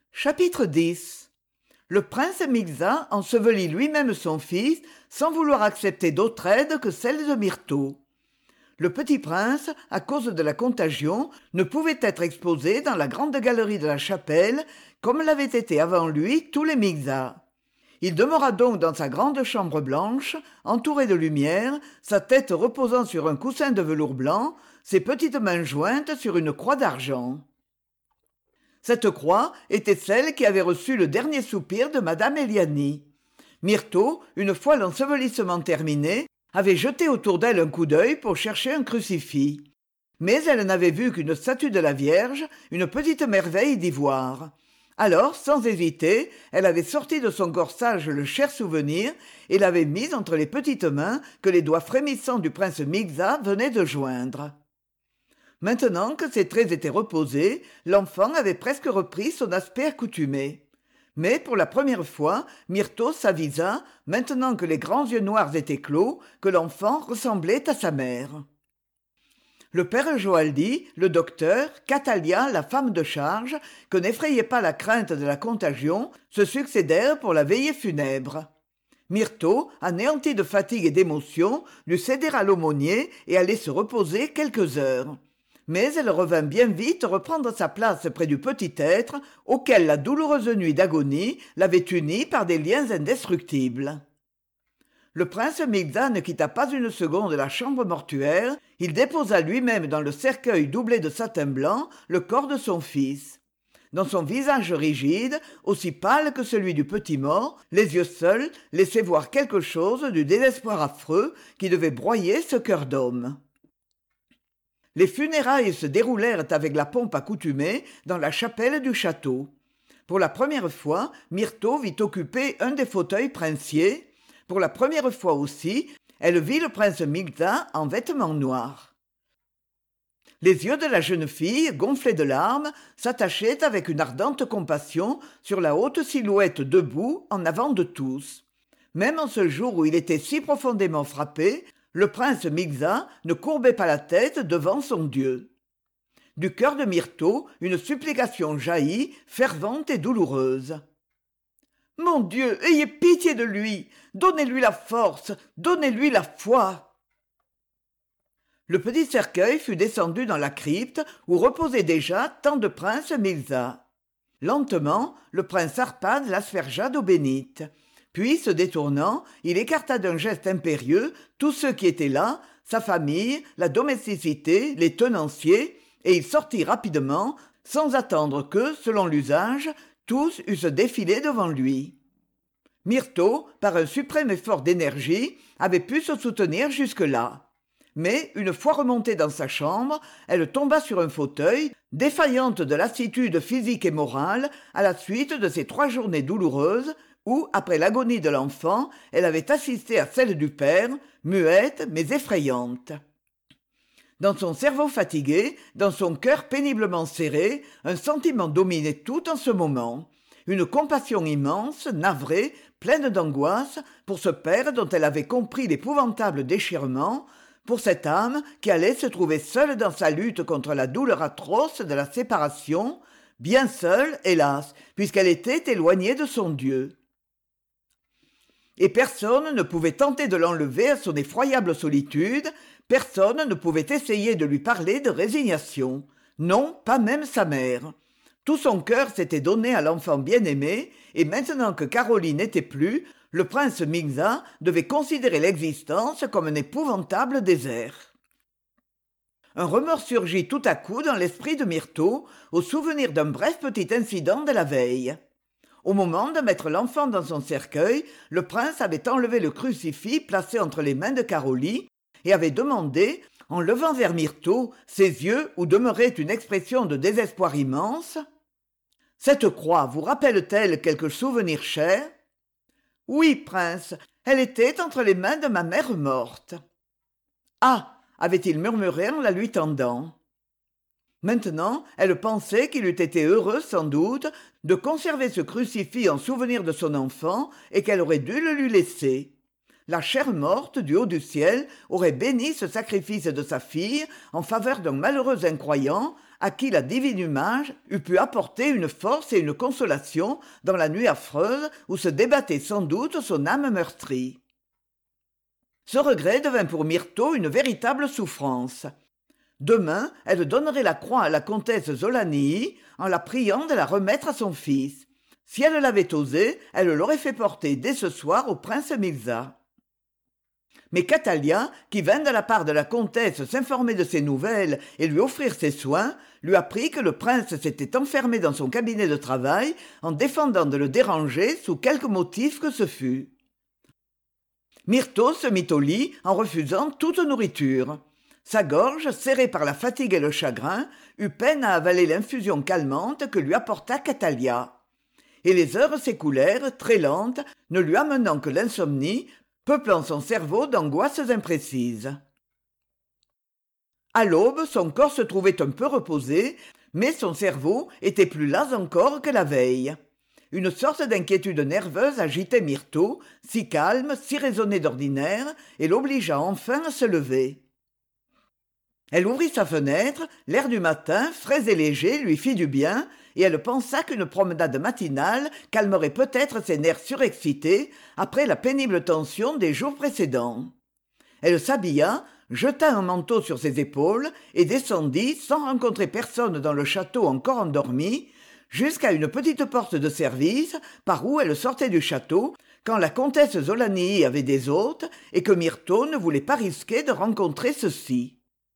Chapitre 10. Le prince Migza ensevelit lui-même son fils sans vouloir accepter d'autre aide que celle de Myrtho. Le petit prince, à cause de la contagion, ne pouvait être exposé dans la grande galerie de la chapelle comme l'avaient été avant lui tous les Migza. Il demeura donc dans sa grande chambre blanche, entouré de lumière, sa tête reposant sur un coussin de velours blanc, ses petites mains jointes sur une croix d'argent. Cette croix était celle qui avait reçu le dernier soupir de madame Éliani. Myrtho, une fois l'ensevelissement terminé, avait jeté autour d'elle un coup d'œil pour chercher un crucifix. Mais elle n'avait vu qu'une statue de la Vierge, une petite merveille d'ivoire. Alors, sans hésiter, elle avait sorti de son corsage le cher souvenir et l'avait mis entre les petites mains que les doigts frémissants du prince Migza venaient de joindre. Maintenant que ses traits étaient reposés, l'enfant avait presque repris son aspect accoutumé. Mais pour la première fois, Myrtho s'avisa, maintenant que les grands yeux noirs étaient clos, que l'enfant ressemblait à sa mère. Le père Joaldi, le docteur, Catalia, la femme de charge, que n'effrayait pas la crainte de la contagion, se succédèrent pour la veillée funèbre. Myrtho, anéantie de fatigue et d'émotion, dut céder à l'aumônier et aller se reposer quelques heures. Mais elle revint bien vite reprendre sa place près du petit être auquel la douloureuse nuit d'agonie l'avait unie par des liens indestructibles. Le prince Migza ne quitta pas une seconde la chambre mortuaire, il déposa lui-même dans le cercueil doublé de satin blanc le corps de son fils. Dans son visage rigide, aussi pâle que celui du petit mort, les yeux seuls laissaient voir quelque chose du désespoir affreux qui devait broyer ce cœur d'homme. Les funérailles se déroulèrent avec la pompe accoutumée dans la chapelle du château. Pour la première fois, Myrtho vit occuper un des fauteuils princiers. Pour la première fois aussi, elle vit le prince Migza en vêtements noirs. Les yeux de la jeune fille, gonflés de larmes, s'attachaient avec une ardente compassion sur la haute silhouette debout en avant de tous. Même en ce jour où il était si profondément frappé, le prince Migza ne courbait pas la tête devant son Dieu. Du cœur de Myrtho, une supplication jaillit, fervente et douloureuse. « Mon Dieu, ayez pitié de lui, donnez-lui la force, donnez-lui la foi !» Le petit cercueil fut descendu dans la crypte où reposaient déjà tant de princes Migza. Lentement, le prince Arpad l'aspergea d'eau bénite. Puis, se détournant, il écarta d'un geste impérieux tous ceux qui étaient là, sa famille, la domesticité, les tenanciers, et il sortit rapidement, sans attendre que, selon l'usage, tous eussent défilé devant lui. Myrtho, par un suprême effort d'énergie, avait pu se soutenir jusque-là. Mais, une fois remontée dans sa chambre, elle tomba sur un fauteuil, défaillante de lassitude physique et morale, à la suite de ces 3 journées douloureuses, où, après l'agonie de l'enfant, elle avait assisté à celle du père, muette mais effrayante. Dans son cerveau fatigué, dans son cœur péniblement serré, un sentiment dominait tout en ce moment. Une compassion immense, navrée, pleine d'angoisse, pour ce père dont elle avait compris l'épouvantable déchirement, pour cette âme qui allait se trouver seule dans sa lutte contre la douleur atroce de la séparation, bien seule, hélas, puisqu'elle était éloignée de son Dieu. Et personne ne pouvait tenter de l'enlever à son effroyable solitude, personne ne pouvait essayer de lui parler de résignation. Non, pas même sa mère. Tout son cœur s'était donné à l'enfant bien-aimé, et maintenant que Caroline n'était plus, le prince Migza devait considérer l'existence comme un épouvantable désert. Un remords surgit tout à coup dans l'esprit de Myrtho, au souvenir d'un bref petit incident de la veille. Au moment de mettre l'enfant dans son cercueil, le prince avait enlevé le crucifix placé entre les mains de Caroline et avait demandé, en levant vers Myrtho ses yeux où demeurait une expression de désespoir immense, « Cette croix vous rappelle-t-elle quelque souvenir cher ?»« Oui, prince, elle était entre les mains de ma mère morte. »« Ah !» avait-il murmuré en la lui tendant. Maintenant, elle pensait qu'il eût été heureux, sans doute, de conserver ce crucifix en souvenir de son enfant et qu'elle aurait dû le lui laisser. La chair morte, du haut du ciel, aurait béni ce sacrifice de sa fille en faveur d'un malheureux incroyant, à qui la divine image eût pu apporter une force et une consolation dans la nuit affreuse où se débattait sans doute son âme meurtrie. Ce regret devint pour Myrtho une véritable souffrance. Demain, elle donnerait la croix à la comtesse Zolanii en la priant de la remettre à son fils. Si elle l'avait osé, elle l'aurait fait porter dès ce soir au prince Mirza. Mais Catalia, qui vint de la part de la comtesse s'informer de ses nouvelles et lui offrir ses soins, lui apprit que le prince s'était enfermé dans son cabinet de travail en défendant de le déranger sous quelque motif que ce fût. Myrtho se mit au lit en refusant toute nourriture. Sa gorge, serrée par la fatigue et le chagrin, eut peine à avaler l'infusion calmante que lui apporta Catalia. Et les heures s'écoulèrent, très lentes, ne lui amenant que l'insomnie, peuplant son cerveau d'angoisses imprécises. À l'aube, son corps se trouvait un peu reposé, mais son cerveau était plus las encore que la veille. Une sorte d'inquiétude nerveuse agitait Myrtho, si calme, si raisonnée d'ordinaire, et l'obligea enfin à se lever. Elle ouvrit sa fenêtre, l'air du matin, frais et léger, lui fit du bien, et elle pensa qu'une promenade matinale calmerait peut-être ses nerfs surexcités après la pénible tension des jours précédents. Elle s'habilla, jeta un manteau sur ses épaules et descendit, sans rencontrer personne dans le château encore endormi, jusqu'à une petite porte de service par où elle sortait du château quand la comtesse Zolanii avait des hôtes et que Myrtho ne voulait pas risquer de rencontrer ceux-ci.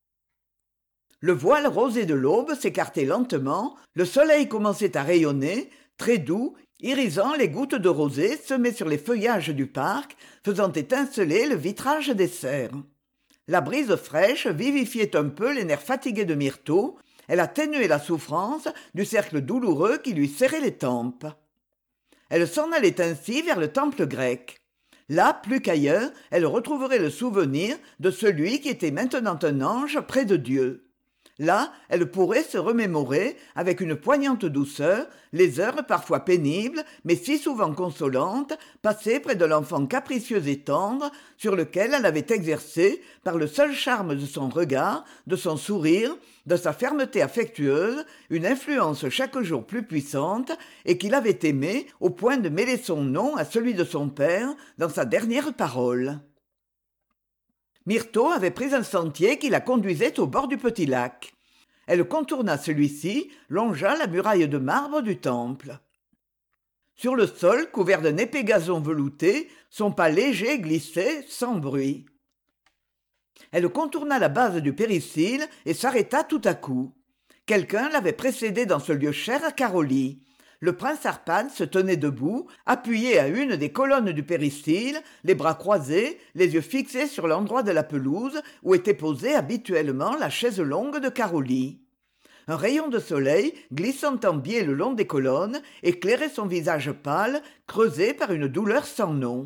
Le voile rosé de l'aube s'écartait lentement, le soleil commençait à rayonner, très doux, irisant les gouttes de rosée semées sur les feuillages du parc, faisant étinceler le vitrage des serres. La brise fraîche vivifiait un peu les nerfs fatigués de Myrtho, elle atténuait la souffrance du cercle douloureux qui lui serrait les tempes. Elle s'en allait ainsi vers le temple grec. Là, plus qu'ailleurs, elle retrouverait le souvenir de celui qui était maintenant un ange près de Dieu. Là, elle pourrait se remémorer, avec une poignante douceur, les heures parfois pénibles, mais si souvent consolantes, passées près de l'enfant capricieux et tendre, sur lequel elle avait exercé, par le seul charme de son regard, de son sourire, de sa fermeté affectueuse, une influence chaque jour plus puissante, et qu'il avait aimé au point de mêler son nom à celui de son père dans sa dernière parole. Myrtho avait pris un sentier qui la conduisait au bord du petit lac. Elle contourna celui-ci, longea la muraille de marbre du temple. Sur le sol, couvert d'un épais gazon velouté, son pas léger glissait sans bruit. Elle contourna la base du péristyle et s'arrêta tout à coup. Quelqu'un l'avait précédée dans ce lieu cher à Carolie. Le prince Arpad se tenait debout, appuyé à une des colonnes du péristyle, les bras croisés, les yeux fixés sur l'endroit de la pelouse où était posée habituellement la chaise longue de Carolie. Un rayon de soleil, glissant en biais le long des colonnes, éclairait son visage pâle, creusé par une douleur sans nom.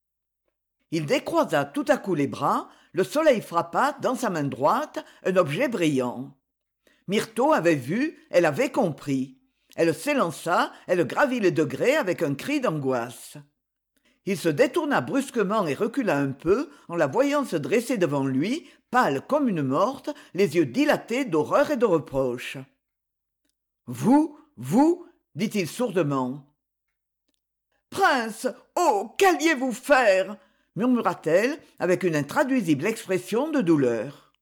Il décroisa tout à coup les bras, le soleil frappa, dans sa main droite, un objet brillant. Myrtho avait vu, elle avait compris. Elle s'élança, elle gravit les degrés avec un cri d'angoisse. Il se détourna brusquement et recula un peu en la voyant se dresser devant lui, pâle comme une morte, les yeux dilatés d'horreur et de reproche. « Vous, dit-il sourdement. « Prince, oh, qu'alliez-vous faire ?» murmura-t-elle avec une intraduisible expression de douleur.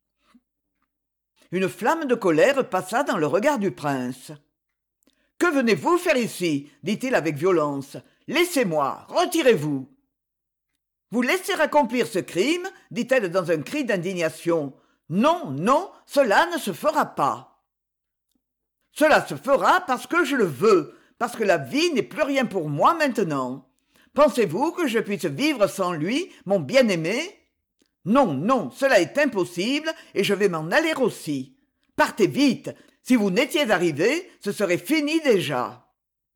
Une flamme de colère passa dans le regard du prince. « Que venez-vous faire ici ?» dit-il avec violence. « Laissez-moi, retirez-vous !» « Vous laisser accomplir ce crime ?» dit-elle dans un cri d'indignation. « Non, non, cela ne se fera pas. »« Cela se fera parce que je le veux, parce que la vie n'est plus rien pour moi maintenant. Pensez-vous que je puisse vivre sans lui, mon bien-aimé ? Non, non, cela est impossible et je vais m'en aller aussi. Partez vite. Si vous n'étiez arrivé, ce serait fini déjà. »«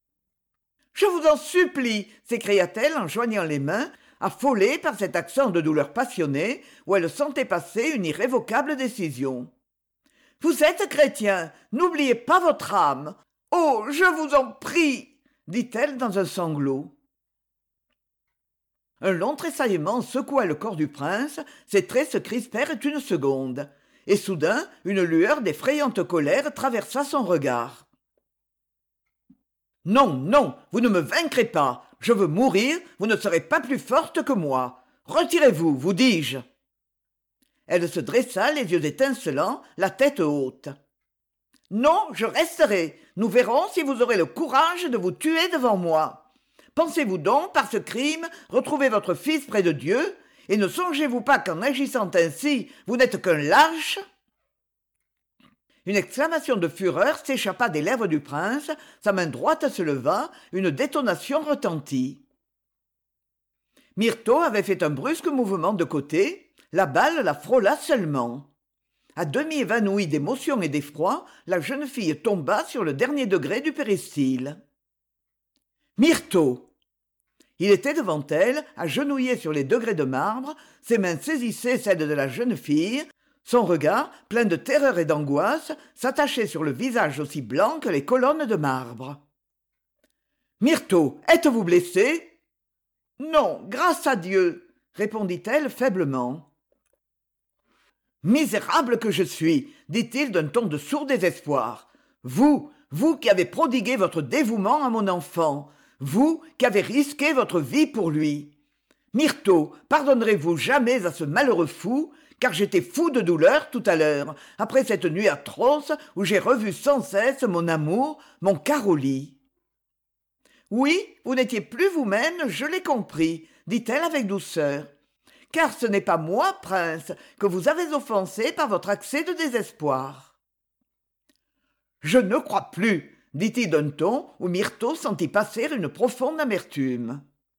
Je vous en supplie !» s'écria-t-elle en joignant les mains, affolée par cet accent de douleur passionnée où elle sentait passer une irrévocable décision. « Vous êtes chrétien, n'oubliez pas votre âme. Oh, je vous en prie !» dit-elle dans un sanglot. Un long tressaillement secoua le corps du prince, ses traits se crispèrent une seconde. et soudain une lueur d'effrayante colère traversa son regard. « Non, non, vous ne me vaincrez pas. Je veux mourir, vous ne serez pas plus forte que moi. Retirez-vous, vous dis-je. » Elle se dressa, les yeux étincelants, la tête haute. « Non, je resterai. Nous verrons si vous aurez le courage de vous tuer devant moi. Pensez-vous donc, par ce crime, retrouver votre fils près de Dieu, et ne songez-vous pas qu'en agissant ainsi, vous n'êtes qu'un lâche ?» Une exclamation de fureur s'échappa des lèvres du prince, sa main droite se leva, une détonation retentit. Myrtho avait fait un brusque mouvement de côté, la balle la frôla seulement. À demi évanouie d'émotion et d'effroi, la jeune fille tomba sur le dernier degré du péristyle. Myrtho! Il était devant elle, agenouillé sur les degrés de marbre, ses mains saisissaient celles de la jeune fille, son regard, plein de terreur et d'angoisse, s'attachait sur le visage aussi blanc que les colonnes de marbre. « Myrtho, êtes-vous blessée ?»« Non, grâce à Dieu !» répondit-elle faiblement. « Misérable que je suis !» dit-il d'un ton de sourd désespoir. « Vous qui avez prodigué votre dévouement à mon enfant, vous qui avez risqué votre vie pour lui. Myrtho, pardonnerez-vous jamais à ce malheureux fou, car j'étais fou de douleur tout à l'heure, après cette nuit atroce où j'ai revu sans cesse mon amour, mon Caroli. »« Oui, vous n'étiez plus vous-même, je l'ai compris, » dit-elle avec douceur. « Car ce n'est pas moi, prince, que vous avez offensé par votre accès de désespoir. »« Je ne crois plus, » dit-il d'un ton où Myrtho sentit passer une profonde amertume.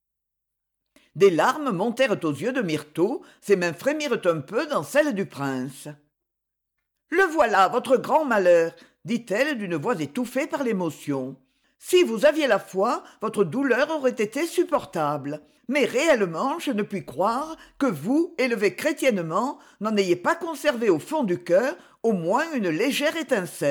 Des larmes montèrent aux yeux de Myrtho, ses mains frémirent un peu dans celles du prince. « Le voilà, votre grand malheur, » dit-elle d'une voix étouffée par l'émotion. « Si vous aviez la foi, votre douleur aurait été supportable. Mais réellement, je ne puis croire que vous, élevé chrétiennement, n'en ayez pas conservé au fond du cœur au moins une légère étincelle. »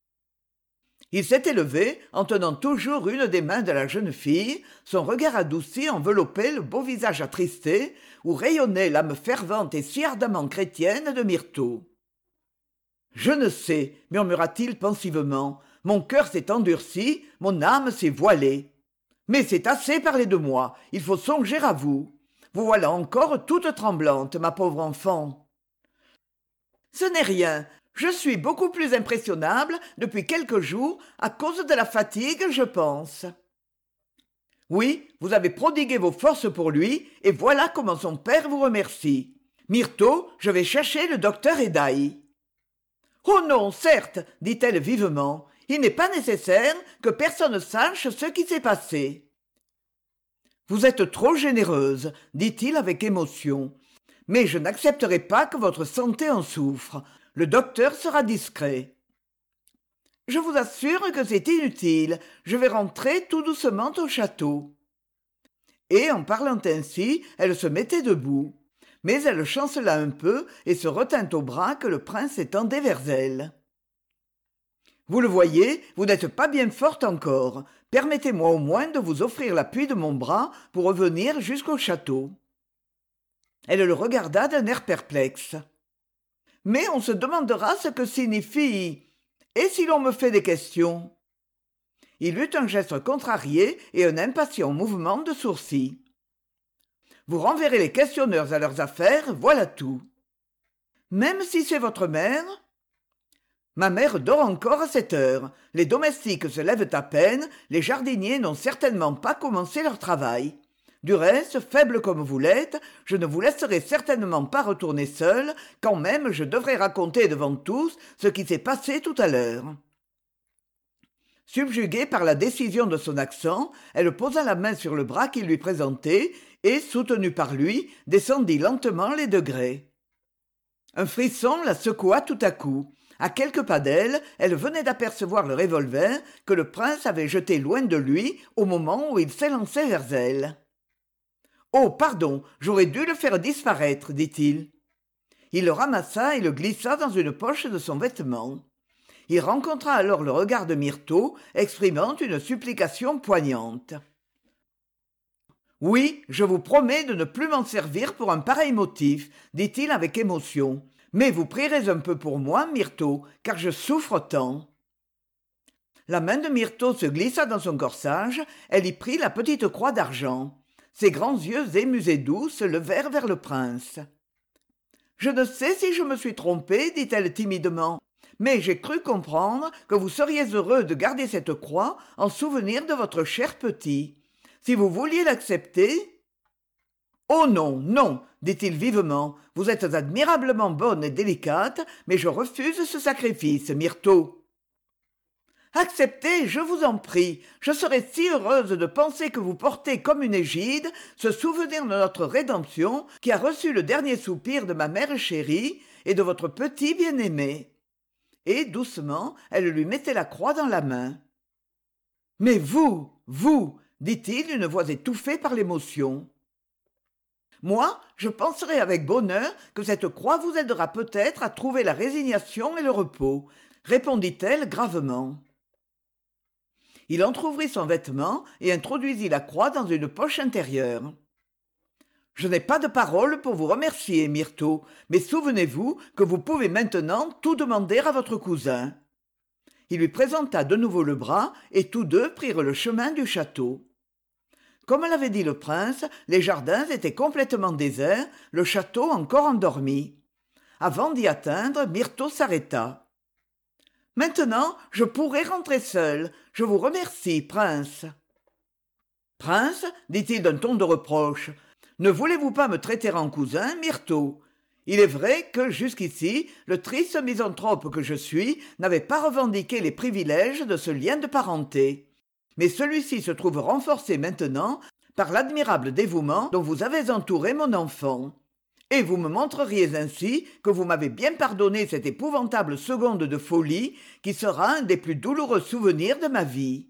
Il s'était levé, en tenant toujours une des mains de la jeune fille, son regard adouci enveloppait le beau visage attristé, où rayonnait l'âme fervente et si ardemment chrétienne de Myrtho. « Je ne sais, » murmura-t-il pensivement, « mon cœur s'est endurci, mon âme s'est voilée. Mais c'est assez parlé de moi, il faut songer à vous. Vous voilà encore toute tremblante, ma pauvre enfant. »« Ce n'est rien. Je suis beaucoup plus impressionnable depuis quelques jours à cause de la fatigue, je pense. » Oui, vous avez prodigué vos forces pour lui, et voilà comment son père vous remercie. Myrtho, je vais chercher le docteur Hédaï. « Oh non, certes, dit-elle vivement, il n'est pas nécessaire que personne sache ce qui s'est passé. »« Vous êtes trop généreuse, dit-il avec émotion, mais je n'accepterai pas que votre santé en souffre. Le docteur sera discret. »« Je vous assure que c'est inutile, je vais rentrer tout doucement au château. » Et en parlant ainsi, elle se mettait debout. Mais elle chancela un peu et se retint au bras que le prince étendait vers elle. « Vous le voyez, vous n'êtes pas bien forte encore. Permettez-moi au moins de vous offrir l'appui de mon bras pour revenir jusqu'au château. » Elle le regarda d'un air perplexe. « Mais on se demandera ce que signifie. Et si l'on me fait des questions ?» Il eut un geste contrarié et un impatient mouvement de sourcils. « Vous renverrez les questionneurs à leurs affaires, voilà tout. »« Même si c'est votre mère ?»« Ma mère dort encore à cette heure. Les domestiques se lèvent à peine, les jardiniers n'ont certainement pas commencé leur travail. Du reste, faible comme vous l'êtes, je ne vous laisserai certainement pas retourner seule, quand même je devrais raconter devant tous ce qui s'est passé tout à l'heure. » Subjuguée par la décision de son accent, elle posa la main sur le bras qu'il lui présentait et, soutenue par lui, descendit lentement les degrés. Un frisson la secoua tout à coup. À quelques pas d'elle, elle venait d'apercevoir le revolver que le prince avait jeté loin de lui au moment où il s'élançait vers elle. « Oh, pardon, j'aurais dû le faire disparaître, dit-il. » Il le ramassa et le glissa dans une poche de son vêtement. Il rencontra alors le regard de Myrtho, exprimant une supplication poignante. « Oui, je vous promets de ne plus m'en servir pour un pareil motif, dit-il avec émotion. Mais vous prierez un peu pour moi, Myrtho, car je souffre tant. » La main de Myrtho se glissa dans son corsage, elle y prit la petite croix d'argent. Ses grands yeux émus et doux se levèrent vers le prince. « Je ne sais si je me suis trompée, dit-elle timidement, mais j'ai cru comprendre que vous seriez heureux de garder cette croix en souvenir de votre cher petit. Si vous vouliez l'accepter... » « Oh non, non, dit-il vivement, vous êtes admirablement bonne et délicate, mais je refuse ce sacrifice, Myrtho. »« Acceptez, je vous en prie, je serais si heureuse de penser que vous portez comme une égide ce souvenir de notre rédemption qui a reçu le dernier soupir de ma mère chérie et de votre petit bien-aimé. » Et, doucement, elle lui mettait la croix dans la main. « Mais vous, dit-il d'une voix étouffée par l'émotion. « Moi, je penserai avec bonheur que cette croix vous aidera peut-être à trouver la résignation et le repos, répondit-elle gravement. Il entr'ouvrit son vêtement et introduisit la croix dans une poche intérieure. « Je n'ai pas de paroles pour vous remercier, Myrtho, mais souvenez-vous que vous pouvez maintenant tout demander à votre cousin. » Il lui présenta de nouveau le bras et tous deux prirent le chemin du château. Comme l'avait dit le prince, les jardins étaient complètement déserts, le château encore endormi. Avant d'y atteindre, Myrtho s'arrêta. « Maintenant, je pourrai rentrer seule. Je vous remercie, prince. »« Prince, dit-il d'un ton de reproche, ne voulez-vous pas me traiter en cousin, Myrtho ? Il est vrai que, jusqu'ici, le triste misanthrope que je suis n'avait pas revendiqué les privilèges de ce lien de parenté. Mais celui-ci se trouve renforcé maintenant par l'admirable dévouement dont vous avez entouré mon enfant. Et vous me montreriez ainsi que vous m'avez bien pardonné cette épouvantable seconde de folie qui sera un des plus douloureux souvenirs de ma vie.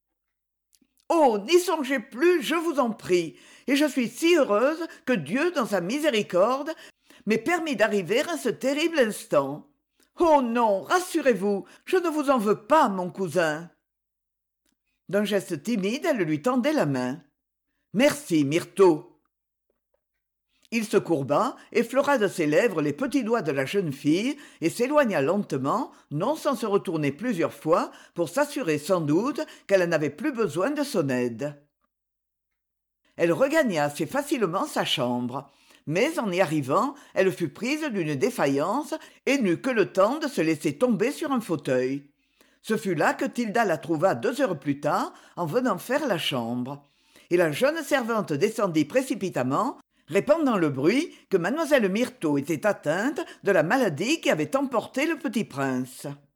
Oh, n'y songez plus, je vous en prie, et je suis si heureuse que Dieu, dans sa miséricorde, m'ait permis d'arriver à ce terrible instant. Oh non, rassurez-vous, je ne vous en veux pas, mon cousin. » D'un geste timide, elle lui tendait la main. « Merci, Myrtho. » Il se courba, effleura de ses lèvres les petits doigts de la jeune fille et s'éloigna lentement, non sans se retourner plusieurs fois pour s'assurer sans doute qu'elle n'avait plus besoin de son aide. Elle regagna assez facilement sa chambre, mais en y arrivant, elle fut prise d'une défaillance et n'eut que le temps de se laisser tomber sur un fauteuil. Ce fut là que Tilda la trouva 2 heures plus tard en venant faire la chambre. Et la jeune servante descendit précipitamment, répandant le bruit que mademoiselle Myrtho était atteinte de la maladie qui avait emporté le petit prince.